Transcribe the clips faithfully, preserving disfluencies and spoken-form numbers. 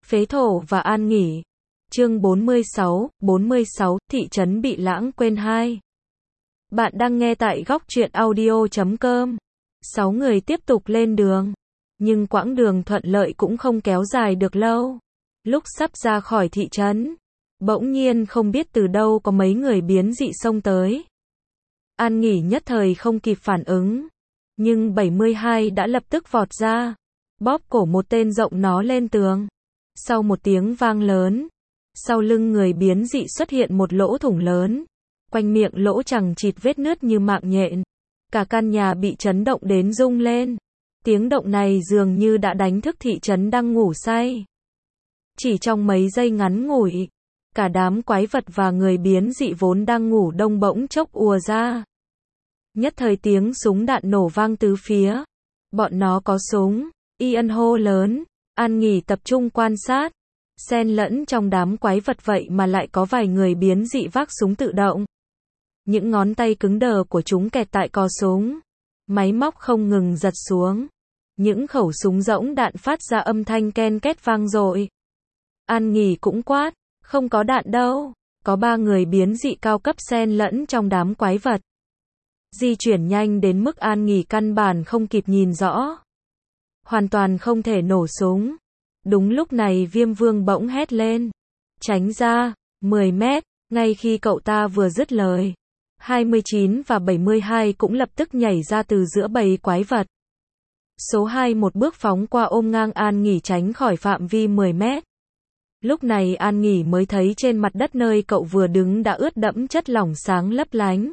Phế thổ và an nghỉ. Chương bốn mươi sáu, bốn mươi sáu, thị trấn bị lãng quên hai. Bạn đang nghe tại góc truyện audio chấm com. Sáu người tiếp tục lên đường. Nhưng quãng đường thuận lợi cũng không kéo dài được lâu. Lúc sắp ra khỏi thị trấn, bỗng nhiên không biết từ đâu có mấy người biến dị xông tới. An nghỉ nhất thời không kịp phản ứng. Nhưng bảy mươi hai đã lập tức vọt ra, bóp cổ một tên rộng nó lên tường. Sau một tiếng vang lớn, sau lưng người biến dị xuất hiện một lỗ thủng lớn. Quanh miệng lỗ chằng chịt vết nứt như mạng nhện. Cả căn nhà bị chấn động đến rung lên. Tiếng động này dường như đã đánh thức thị trấn đang ngủ say. Chỉ trong mấy giây ngắn ngủi, cả đám quái vật và người biến dị vốn đang ngủ đông bỗng chốc ùa ra. Nhất thời tiếng súng đạn nổ vang tứ phía. Bọn nó có súng. Ian hô lớn. An nghỉ tập trung quan sát. Xen lẫn trong đám quái vật vậy mà lại có vài người biến dị vác súng tự động. Những ngón tay cứng đờ của chúng kẹt tại cò súng. Máy móc không ngừng giật xuống. Những khẩu súng rỗng đạn phát ra âm thanh ken két vang dội. An nghỉ cũng quát. Không có đạn đâu. Có ba người biến dị cao cấp xen lẫn trong đám quái vật. Di chuyển nhanh đến mức An nghỉ căn bản không kịp nhìn rõ. Hoàn toàn không thể nổ súng. Đúng lúc này Viêm Vương bỗng hét lên. Tránh ra, mười mét, ngay khi cậu ta vừa dứt lời. hai mươi chín và bảy mươi hai cũng lập tức nhảy ra từ giữa bầy quái vật. Số hai một bước phóng qua ôm ngang An nghỉ tránh khỏi phạm vi mười mét. Lúc này An nghỉ mới thấy trên mặt đất nơi cậu vừa đứng đã ướt đẫm chất lỏng sáng lấp lánh.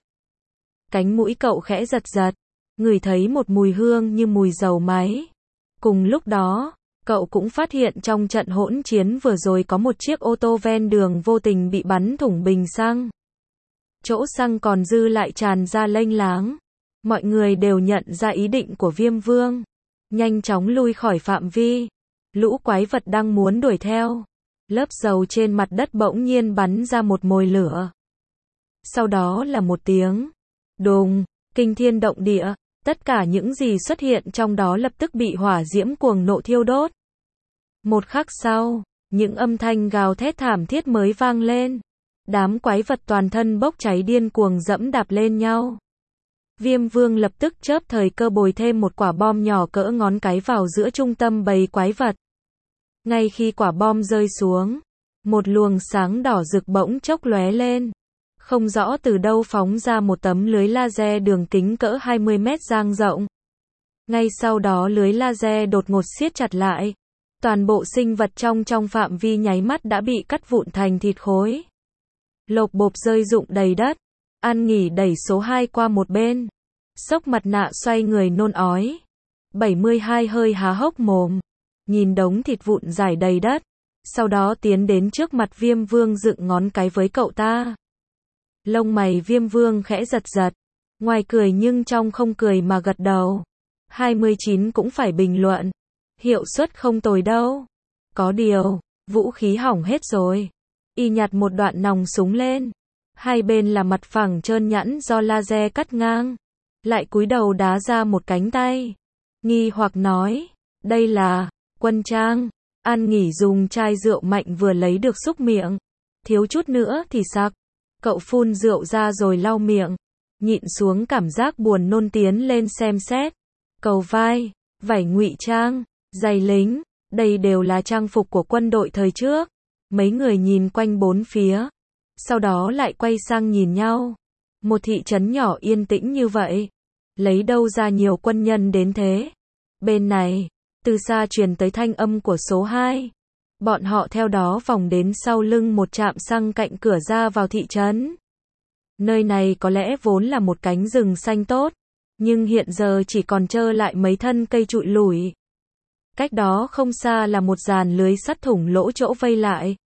Cánh mũi cậu khẽ giật giật, ngửi thấy một mùi hương như mùi dầu máy. Cùng lúc đó, cậu cũng phát hiện trong trận hỗn chiến vừa rồi có một chiếc ô tô ven đường vô tình bị bắn thủng bình xăng. Chỗ xăng còn dư lại tràn ra lênh láng. Mọi người đều nhận ra ý định của Viêm Vương. Nhanh chóng lui khỏi phạm vi. Lũ quái vật đang muốn đuổi theo. Lớp dầu trên mặt đất bỗng nhiên bắn ra một mồi lửa. Sau đó là một tiếng đùng, kinh thiên động địa. Tất cả những gì xuất hiện trong đó lập tức bị hỏa diễm cuồng nộ thiêu đốt. Một khắc sau, những âm thanh gào thét thảm thiết mới vang lên. Đám quái vật toàn thân bốc cháy điên cuồng dẫm đạp lên nhau. Viêm Vương lập tức chớp thời cơ bồi thêm một quả bom nhỏ cỡ ngón cái vào giữa trung tâm bầy quái vật. Ngay khi quả bom rơi xuống, một luồng sáng đỏ rực bỗng chốc lóe lên. Không rõ từ đâu phóng ra một tấm lưới laser đường kính cỡ hai mươi mét dang rộng. Ngay sau đó lưới laser đột ngột siết chặt lại. Toàn bộ sinh vật trong trong phạm vi nháy mắt đã bị cắt vụn thành thịt khối. Lộp bộp rơi rụng đầy đất. An nghỉ đẩy số hai qua một bên. Xốc mặt nạ xoay người nôn ói. bảy mươi hai hơi há hốc mồm. Nhìn đống thịt vụn rải đầy đất. Sau đó tiến đến trước mặt Viêm Vương dựng ngón cái với cậu ta. Lông mày Viêm Vương khẽ giật giật. Ngoài cười nhưng trong không cười mà gật đầu. hai mươi chín cũng phải bình luận. Hiệu suất không tồi đâu. Có điều, vũ khí hỏng hết rồi. Y nhặt một đoạn nòng súng lên. Hai bên là mặt phẳng trơn nhẵn do laser cắt ngang. Lại cúi đầu đá ra một cánh tay. Nghi hoặc nói. Đây là quân trang. An nghỉ dùng chai rượu mạnh vừa lấy được xúc miệng. Thiếu chút nữa thì sặc. Cậu phun rượu ra rồi lau miệng. Nhịn xuống cảm giác buồn nôn tiến lên xem xét. Cầu vai, vải ngụy trang, giày lính. Đây đều là trang phục của quân đội thời trước. Mấy người nhìn quanh bốn phía. Sau đó lại quay sang nhìn nhau. Một thị trấn nhỏ yên tĩnh như vậy. Lấy đâu ra nhiều quân nhân đến thế? Bên này, từ xa truyền tới thanh âm của số hai. Bọn họ theo đó vòng đến sau lưng một trạm xăng cạnh cửa ra vào thị trấn. Nơi này có lẽ vốn là một cánh rừng xanh tốt. Nhưng hiện giờ chỉ còn trơ lại mấy thân cây trụi lủi. Cách đó không xa là một dàn lưới sắt thủng lỗ chỗ vây lại.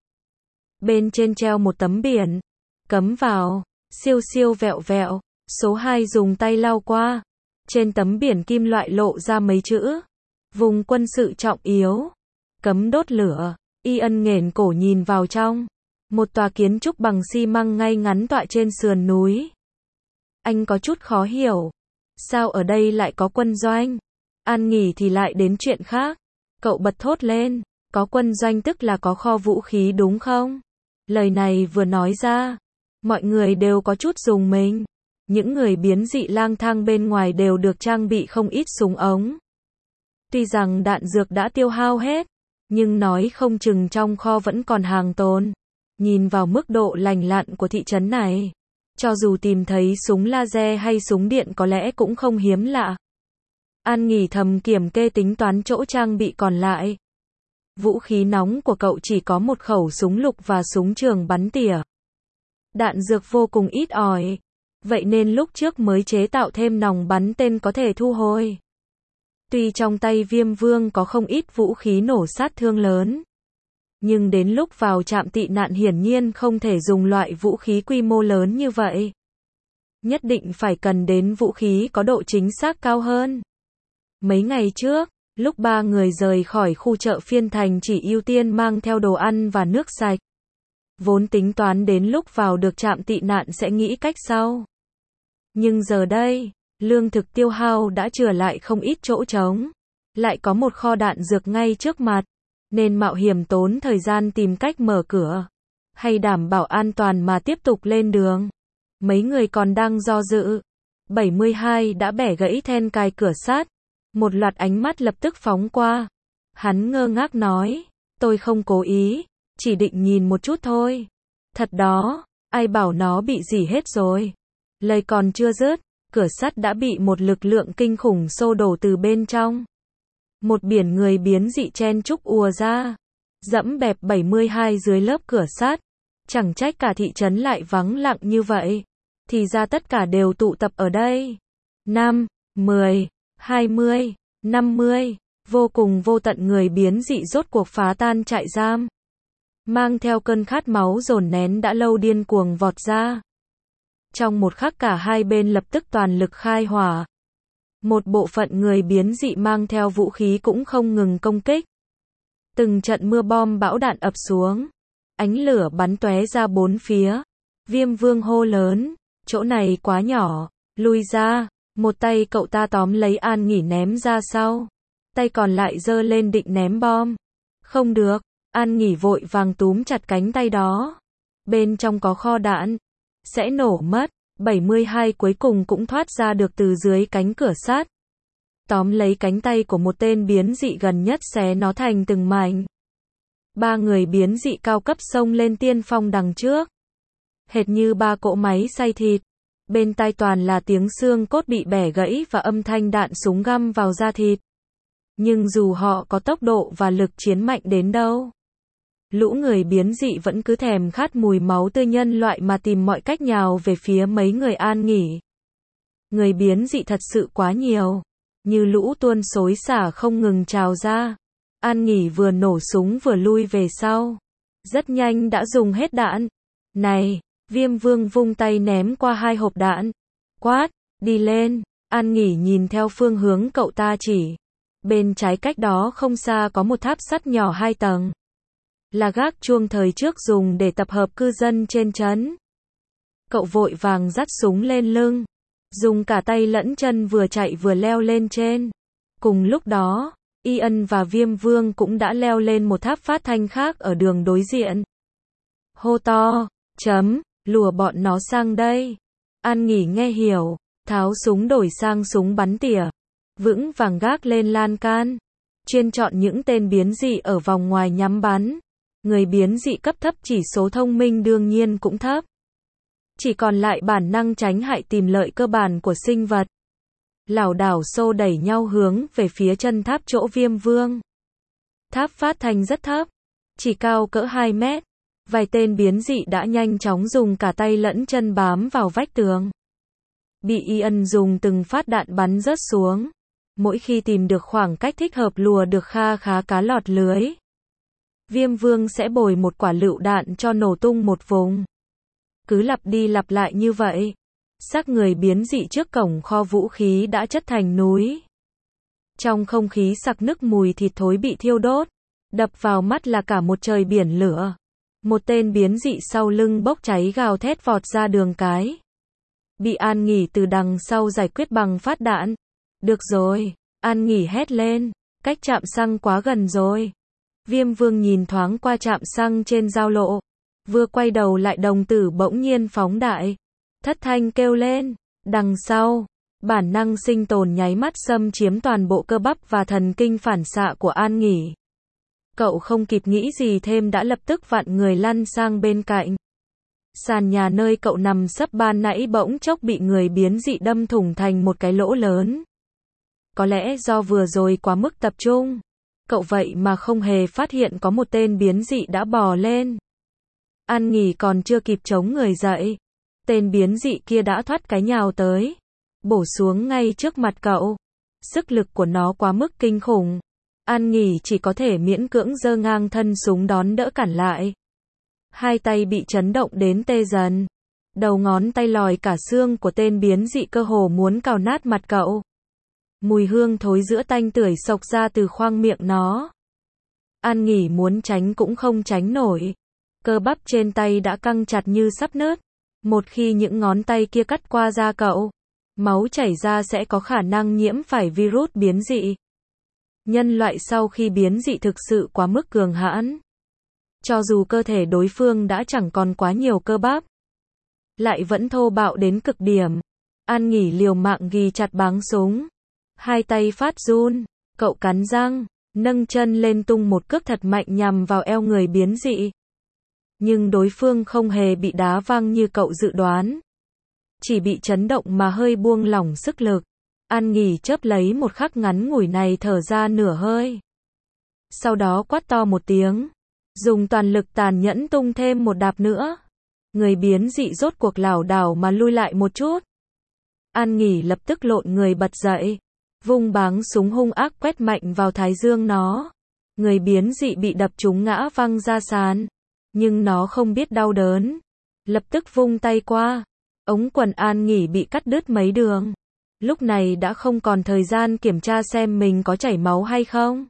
Bên trên treo một tấm biển. Cấm vào. Siêu siêu vẹo vẹo. Số hai dùng tay lau qua. Trên tấm biển kim loại lộ ra mấy chữ. Vùng quân sự trọng yếu. Cấm đốt lửa. Ian nghển cổ nhìn vào trong. Một tòa kiến trúc bằng xi măng ngay ngắn tọa trên sườn núi. Anh có chút khó hiểu. Sao ở đây lại có quân doanh? An nghỉ thì lại đến chuyện khác. Cậu bật thốt lên. Có quân doanh tức là có kho vũ khí đúng không? Lời này vừa nói ra, mọi người đều có chút rùng mình. Những người biến dị lang thang bên ngoài đều được trang bị không ít súng ống. Tuy rằng đạn dược đã tiêu hao hết, nhưng nói không chừng trong kho vẫn còn hàng tồn. Nhìn vào mức độ lành lặn của thị trấn này, cho dù tìm thấy súng laser hay súng điện có lẽ cũng không hiếm lạ. An Nghỉ thầm kiểm kê tính toán chỗ trang bị còn lại. Vũ khí nóng của cậu chỉ có một khẩu súng lục và súng trường bắn tỉa. Đạn dược vô cùng ít ỏi. Vậy nên lúc trước mới chế tạo thêm nòng bắn tên có thể thu hồi. Tuy trong tay Viêm Vương có không ít vũ khí nổ sát thương lớn, nhưng đến lúc vào trạm tị nạn hiển nhiên không thể dùng loại vũ khí quy mô lớn như vậy. Nhất định phải cần đến vũ khí có độ chính xác cao hơn. Mấy ngày trước, lúc ba người rời khỏi khu chợ phiên thành chỉ ưu tiên mang theo đồ ăn và nước sạch. Vốn tính toán đến lúc vào được trạm tị nạn sẽ nghĩ cách sau. Nhưng giờ đây, lương thực tiêu hao đã chừa lại không ít chỗ trống. Lại có một kho đạn dược ngay trước mặt, nên mạo hiểm tốn thời gian tìm cách mở cửa, hay đảm bảo an toàn mà tiếp tục lên đường. Mấy người còn đang do dự. bảy mươi hai đã bẻ gãy then cài cửa sắt. Một loạt ánh mắt lập tức phóng qua. Hắn ngơ ngác nói, tôi không cố ý, chỉ định nhìn một chút thôi. Thật đó, ai bảo nó bị gì hết rồi. Lời còn chưa dứt, cửa sắt đã bị một lực lượng kinh khủng xô đổ từ bên trong. Một biển người biến dị chen chúc ùa ra, dẫm bẹp bảy mươi hai dưới lớp cửa sắt. Chẳng trách cả thị trấn lại vắng lặng như vậy. Thì ra tất cả đều tụ tập ở đây. năm, mười, hai mươi, năm mươi, vô cùng vô tận người biến dị rốt cuộc phá tan trại giam. Mang theo cơn khát máu dồn nén đã lâu điên cuồng vọt ra. Trong một khắc cả hai bên lập tức toàn lực khai hỏa. Một bộ phận người biến dị mang theo vũ khí cũng không ngừng công kích. Từng trận mưa bom bão đạn ập xuống. Ánh lửa bắn tóe ra bốn phía. Viêm Vương hô lớn, chỗ này quá nhỏ, lui ra. Một tay cậu ta tóm lấy An Nghỉ ném ra sau. Tay còn lại giơ lên định ném bom. Không được, An Nghỉ vội vàng túm chặt cánh tay đó. Bên trong có kho đạn. Sẽ nổ mất. bảy mươi hai cuối cùng cũng thoát ra được từ dưới cánh cửa sắt. Tóm lấy cánh tay của một tên biến dị gần nhất xé nó thành từng mảnh. Ba người biến dị cao cấp xông lên tiên phong đằng trước. Hệt như ba cỗ máy xay thịt. Bên tai toàn là tiếng xương cốt bị bẻ gãy và âm thanh đạn súng găm vào da thịt. Nhưng dù họ có tốc độ và lực chiến mạnh đến đâu, lũ người biến dị vẫn cứ thèm khát mùi máu tươi nhân loại mà tìm mọi cách nhào về phía mấy người An Nghỉ. Người biến dị thật sự quá nhiều, như lũ tuôn xối xả không ngừng trào ra. An Nghỉ vừa nổ súng vừa lui về sau. Rất nhanh đã dùng hết đạn. Này, Viêm Vương vung tay ném qua hai hộp đạn. Quát, đi lên. An Nghỉ nhìn theo phương hướng cậu ta chỉ. Bên trái cách đó không xa có một tháp sắt nhỏ hai tầng. Là gác chuông thời trước dùng để tập hợp cư dân trên trấn. Cậu vội vàng dắt súng lên lưng. Dùng cả tay lẫn chân vừa chạy vừa leo lên trên. Cùng lúc đó, Ian và Viêm Vương cũng đã leo lên một tháp phát thanh khác ở đường đối diện. Hô to, chấm, lùa bọn nó sang đây. An Nghỉ nghe hiểu, tháo súng đổi sang súng bắn tỉa. Vững vàng gác lên lan can. Chuyên chọn những tên biến dị ở vòng ngoài nhắm bắn. Người biến dị cấp thấp chỉ số thông minh đương nhiên cũng thấp. Chỉ còn lại bản năng tránh hại tìm lợi cơ bản của sinh vật. Lảo đảo xô đẩy nhau hướng về phía chân tháp chỗ Viêm Vương. Tháp phát thanh rất thấp, chỉ cao cỡ hai mét. Vài tên biến dị đã nhanh chóng dùng cả tay lẫn chân bám vào vách tường. Bị Ian dùng từng phát đạn bắn rớt xuống. Mỗi khi tìm được khoảng cách thích hợp lùa được kha khá cá lọt lưới. Viêm Vương sẽ bồi một quả lựu đạn cho nổ tung một vùng. Cứ lặp đi lặp lại như vậy. Xác người biến dị trước cổng kho vũ khí đã chất thành núi. Trong không khí sặc nức mùi thịt thối bị thiêu đốt. Đập vào mắt là cả một trời biển lửa. Một tên biến dị sau lưng bốc cháy gào thét vọt ra đường cái. Bị An Nghỉ từ đằng sau giải quyết bằng phát đạn. Được rồi, An Nghỉ hét lên. Cách trạm xăng quá gần rồi. Viêm Vương nhìn thoáng qua trạm xăng trên giao lộ. Vừa quay đầu lại đồng tử bỗng nhiên phóng đại. Thất thanh kêu lên. Đằng sau, bản năng sinh tồn nháy mắt xâm chiếm toàn bộ cơ bắp và thần kinh phản xạ của An Nghỉ. Cậu không kịp nghĩ gì thêm đã lập tức vặn người lăn sang bên cạnh. Sàn nhà nơi cậu nằm sấp ban nãy bỗng chốc bị người biến dị đâm thủng thành một cái lỗ lớn. Có lẽ do vừa rồi quá mức tập trung, cậu vậy mà không hề phát hiện có một tên biến dị đã bò lên. An Nghỉ còn chưa kịp chống người dậy, tên biến dị kia đã thoát cái nhào tới, bổ xuống ngay trước mặt cậu. Sức lực của nó quá mức kinh khủng. An Nghỉ chỉ có thể miễn cưỡng giơ ngang thân súng đón đỡ cản lại. Hai tay bị chấn động đến tê dần. Đầu ngón tay lòi cả xương của tên biến dị cơ hồ muốn cào nát mặt cậu. Mùi hương thối giữa tanh tưởi xộc ra từ khoang miệng nó. An Nghỉ muốn tránh cũng không tránh nổi. Cơ bắp trên tay đã căng chặt như sắp nứt. Một khi những ngón tay kia cắt qua da cậu, máu chảy ra sẽ có khả năng nhiễm phải virus biến dị. Nhân loại sau khi biến dị thực sự quá mức cường hãn. Cho dù cơ thể đối phương đã chẳng còn quá nhiều cơ bắp, lại vẫn thô bạo đến cực điểm. An Nghỉ liều mạng ghi chặt báng súng. Hai tay phát run, cậu cắn răng, nâng chân lên tung một cước thật mạnh nhằm vào eo người biến dị. Nhưng đối phương không hề bị đá văng như cậu dự đoán. Chỉ bị chấn động mà hơi buông lỏng sức lực. An Nghỉ chớp lấy một khắc ngắn ngủi này thở ra nửa hơi. Sau đó quát to một tiếng. Dùng toàn lực tàn nhẫn tung thêm một đạp nữa. Người biến dị rốt cuộc lảo đảo mà lui lại một chút. An Nghỉ lập tức lộn người bật dậy. Vung báng súng hung ác quét mạnh vào thái dương nó. Người biến dị bị đập trúng ngã văng ra sàn. Nhưng nó không biết đau đớn. Lập tức vung tay qua. Ống quần An Nghỉ bị cắt đứt mấy đường. Lúc này đã không còn thời gian kiểm tra xem mình có chảy máu hay không.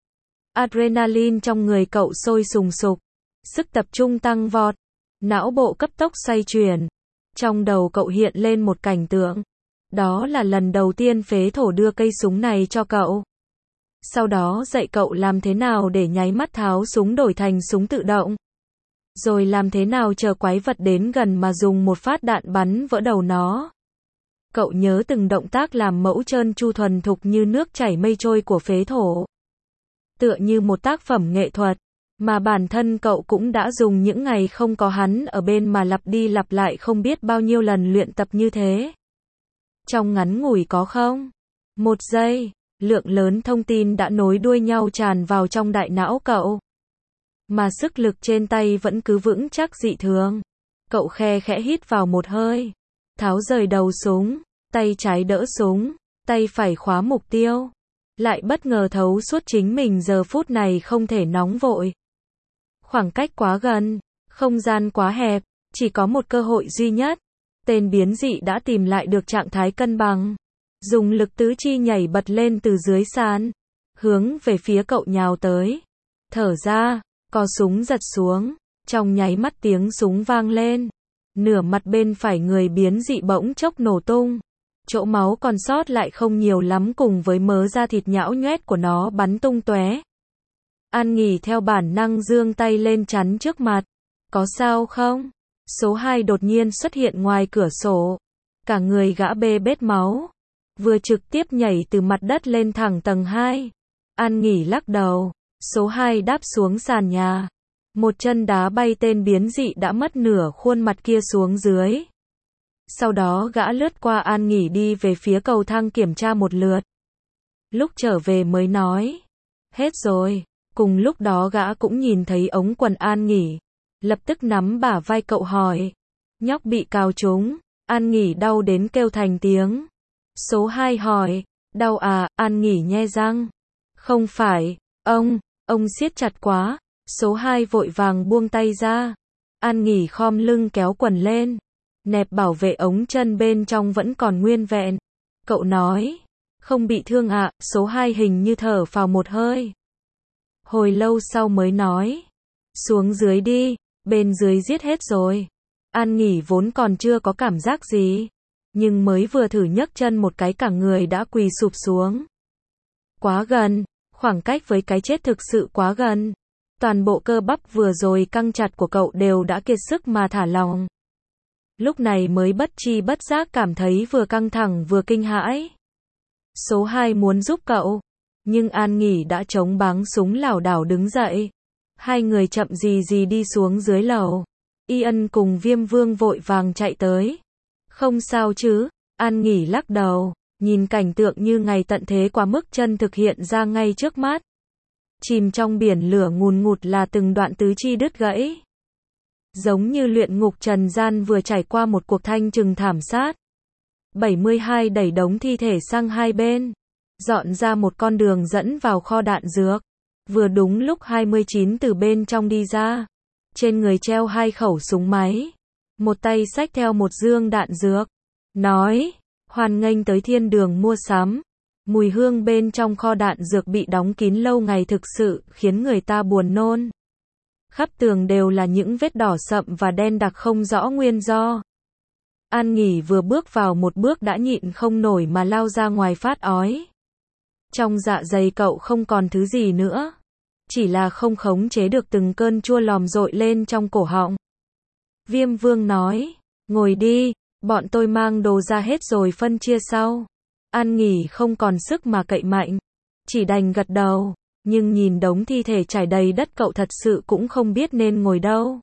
Adrenaline trong người cậu sôi sùng sục. Sức tập trung tăng vọt. Não bộ cấp tốc xoay chuyển. Trong đầu cậu hiện lên một cảnh tượng. Đó là lần đầu tiên phế thổ đưa cây súng này cho cậu. Sau đó dạy cậu làm thế nào để nháy mắt tháo súng đổi thành súng tự động. Rồi làm thế nào chờ quái vật đến gần mà dùng một phát đạn bắn vỡ đầu nó. Cậu nhớ từng động tác làm mẫu trơn tru thuần thục như nước chảy mây trôi của phế thổ. Tựa như một tác phẩm nghệ thuật, mà bản thân cậu cũng đã dùng những ngày không có hắn ở bên mà lặp đi lặp lại không biết bao nhiêu lần luyện tập như thế. Trong ngắn ngủi có không? Một giây, lượng lớn thông tin đã nối đuôi nhau tràn vào trong đại não cậu. Mà sức lực trên tay vẫn cứ vững chắc dị thường. Cậu khe khẽ hít vào một hơi. Tháo rời đầu súng, tay trái đỡ súng, tay phải khóa mục tiêu. Lại bất ngờ thấu suốt chính mình giờ phút này không thể nóng vội. Khoảng cách quá gần, không gian quá hẹp, chỉ có một cơ hội duy nhất. Tên biến dị đã tìm lại được trạng thái cân bằng. Dùng lực tứ chi nhảy bật lên từ dưới sàn. Hướng về phía cậu nhào tới. Thở ra, cò súng giật xuống. Trong nháy mắt tiếng súng vang lên. Nửa mặt bên phải người biến dị bỗng chốc nổ tung. Chỗ máu còn sót lại không nhiều lắm cùng với mớ da thịt nhão nhoét của nó bắn tung tóe. An Nghỉ theo bản năng giương tay lên chắn trước mặt. Có sao không? Số hai đột nhiên xuất hiện ngoài cửa sổ. Cả người gã bê bết máu. Vừa trực tiếp nhảy từ mặt đất lên thẳng tầng hai. An Nghỉ lắc đầu. Số hai đáp xuống sàn nhà. Một chân đá bay tên biến dị đã mất nửa khuôn mặt kia xuống dưới. Sau đó gã lướt qua An Nghỉ đi về phía cầu thang kiểm tra một lượt. Lúc trở về mới nói. Hết rồi. Cùng lúc đó gã cũng nhìn thấy ống quần An Nghỉ. Lập tức nắm bả vai cậu hỏi. Nhóc bị cào trúng. An Nghỉ đau đến kêu thành tiếng. Số hai hỏi. Đau à? An Nghỉ nhe răng. Không phải. Ông. Ông siết chặt quá. Số hai vội vàng buông tay ra. An Nghỉ khom lưng kéo quần lên. Nẹp bảo vệ ống chân bên trong vẫn còn nguyên vẹn. Cậu nói. Không bị thương ạ. À? Số hai hình như thở phào một hơi. Hồi lâu sau mới nói. Xuống dưới đi. Bên dưới giết hết rồi. An Nghỉ vốn còn chưa có cảm giác gì. Nhưng mới vừa thử nhấc chân một cái cả người đã quỳ sụp xuống. Quá gần. Khoảng cách với cái chết thực sự quá gần. Toàn bộ cơ bắp vừa rồi căng chặt của cậu đều đã kiệt sức mà thả lỏng. Lúc này mới bất chi bất giác cảm thấy vừa căng thẳng vừa kinh hãi. Số hai muốn giúp cậu, nhưng An Nghỉ đã chống báng súng lảo đảo đứng dậy. Hai người chậm gì gì đi xuống dưới lầu. Ian cùng Viêm Vương vội vàng chạy tới. Không sao chứ? An Nghỉ lắc đầu, nhìn cảnh tượng như ngày tận thế quá mức chân thực hiện ra ngay trước mắt. Chìm trong biển lửa ngùn ngụt là từng đoạn tứ chi đứt gãy. Giống như luyện ngục trần gian vừa trải qua một cuộc thanh trừng thảm sát. bảy mươi hai đẩy đống thi thể sang hai bên, dọn ra một con đường dẫn vào kho đạn dược. Vừa đúng lúc hai mươi chín từ bên trong đi ra. Trên người treo hai khẩu súng máy. Một tay xách theo một dương đạn dược. Nói, hoan nghênh tới thiên đường mua sắm. Mùi hương bên trong kho đạn dược bị đóng kín lâu ngày thực sự khiến người ta buồn nôn. Khắp tường đều là những vết đỏ sậm và đen đặc không rõ nguyên do. An Nghỉ vừa bước vào một bước đã nhịn không nổi mà lao ra ngoài phát ói. Trong dạ dày cậu không còn thứ gì nữa. Chỉ là không khống chế được từng cơn chua lòm dội lên trong cổ họng. Viêm Vương nói, ngồi đi, bọn tôi mang đồ ra hết rồi phân chia sau. An Nghỉ không còn sức mà cậy mạnh. Chỉ đành gật đầu, nhưng nhìn đống thi thể trải đầy đất cậu thật sự cũng không biết nên ngồi đâu.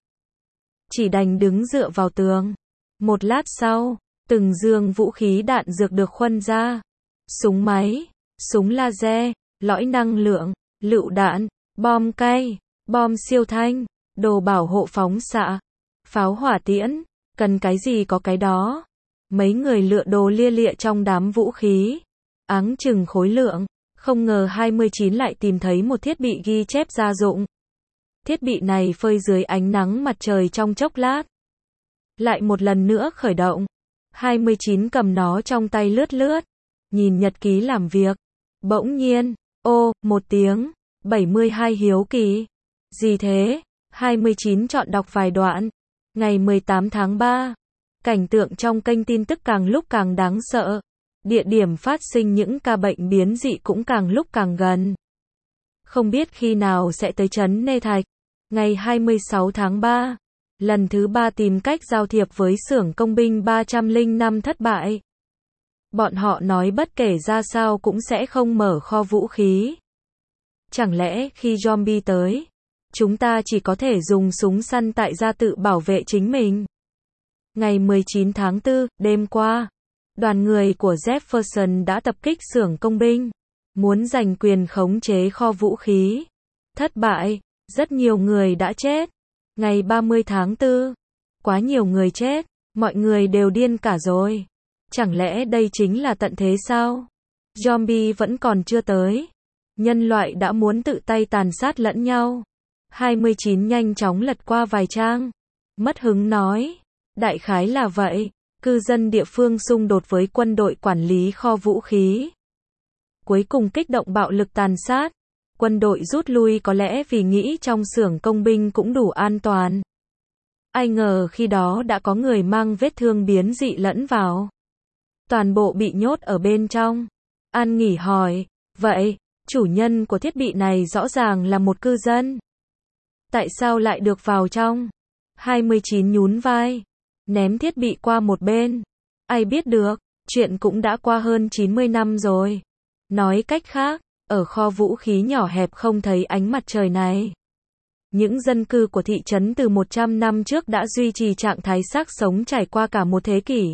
Chỉ đành đứng dựa vào tường. Một lát sau, từng dương vũ khí đạn dược được khuân ra. Súng máy, súng laser, lõi năng lượng, lựu đạn, bom cay, bom siêu thanh, đồ bảo hộ phóng xạ, pháo hỏa tiễn, cần cái gì có cái đó. Mấy người lựa đồ lia lịa trong đám vũ khí. Áng chừng khối lượng, không ngờ hai mươi chín lại tìm thấy một thiết bị ghi chép gia dụng. Thiết bị này phơi dưới ánh nắng mặt trời trong chốc lát. Lại một lần nữa khởi động. hai mươi chín cầm nó trong tay lướt lướt. Nhìn nhật ký làm việc. Bỗng nhiên, ô, một tiếng. bảy mươi hai hiếu kỳ. Gì thế? hai mươi chín chọn đọc vài đoạn. Ngày mười tám tháng ba. Cảnh tượng trong kênh tin tức càng lúc càng đáng sợ. Địa điểm phát sinh những ca bệnh biến dị cũng càng lúc càng gần. Không biết khi nào sẽ tới trấn Nê Thạch. Ngày hai mươi sáu tháng ba. Lần thứ ba tìm cách giao thiệp với xưởng công binh ba trăm lẻ năm thất bại. Bọn họ nói bất kể ra sao cũng sẽ không mở kho vũ khí. Chẳng lẽ khi zombie tới, chúng ta chỉ có thể dùng súng săn tại gia tự bảo vệ chính mình? Ngày mười chín tháng tư, đêm qua, đoàn người của Jefferson đã tập kích xưởng công binh, muốn giành quyền khống chế kho vũ khí. Thất bại, rất nhiều người đã chết. Ngày ba mươi tháng tư, quá nhiều người chết, mọi người đều điên cả rồi. Chẳng lẽ đây chính là tận thế sao? Zombie vẫn còn chưa tới. Nhân loại đã muốn tự tay tàn sát lẫn nhau. hai mươi chín nhanh chóng lật qua vài trang. Mất hứng nói. Đại khái là vậy. Cư dân địa phương xung đột với quân đội quản lý kho vũ khí. Cuối cùng kích động bạo lực tàn sát. Quân đội rút lui có lẽ vì nghĩ trong xưởng công binh cũng đủ an toàn. Ai ngờ khi đó đã có người mang vết thương biến dị lẫn vào. Toàn bộ bị nhốt ở bên trong. An Nghỉ hỏi, vậy, chủ nhân của thiết bị này rõ ràng là một cư dân. Tại sao lại được vào trong? hai mươi chín nhún vai, ném thiết bị qua một bên. Ai biết được, chuyện cũng đã qua hơn chín mươi năm rồi. Nói cách khác, ở kho vũ khí nhỏ hẹp không thấy ánh mặt trời này. Những dân cư của thị trấn từ một trăm năm trước đã duy trì trạng thái xác sống trải qua cả một thế kỷ.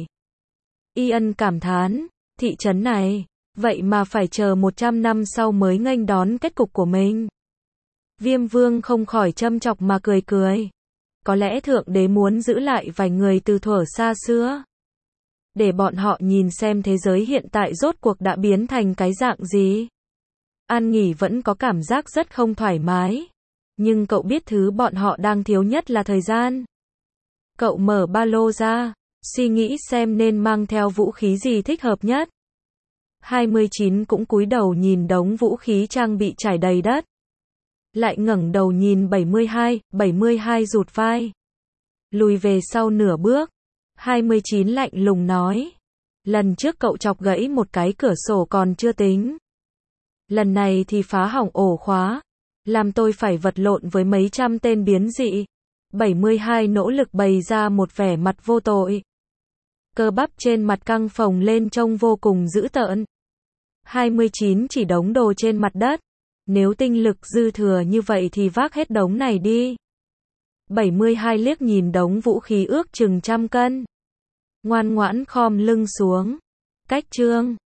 Ian cảm thán, thị trấn này, vậy mà phải chờ một trăm năm sau mới nghênh đón kết cục của mình. Viêm Vương không khỏi châm chọc mà cười cười. Có lẽ Thượng Đế muốn giữ lại vài người từ thuở xa xưa. Để bọn họ nhìn xem thế giới hiện tại rốt cuộc đã biến thành cái dạng gì. An Nghỉ vẫn có cảm giác rất không thoải mái. Nhưng cậu biết thứ bọn họ đang thiếu nhất là thời gian. Cậu mở ba lô ra, suy nghĩ xem nên mang theo vũ khí gì thích hợp nhất. hai mươi chín cũng cúi đầu nhìn đống vũ khí trang bị trải đầy đất. Lại ngẩng đầu nhìn bảy mươi hai, bảy mươi hai rụt vai. Lùi về sau nửa bước. hai mươi chín lạnh lùng nói. Lần trước cậu chọc gãy một cái cửa sổ còn chưa tính. Lần này thì phá hỏng ổ khóa. Làm tôi phải vật lộn với mấy trăm tên biến dị. bảy mươi hai nỗ lực bày ra một vẻ mặt vô tội. Cơ bắp trên mặt căng phồng lên trông vô cùng dữ tợn. hai mươi chín chỉ đống đồ trên mặt đất. Nếu tinh lực dư thừa như vậy thì vác hết đống này đi. bảy mươi hai liếc nhìn đống vũ khí ước chừng trăm cân. Ngoan ngoãn khom lưng xuống. Cách chương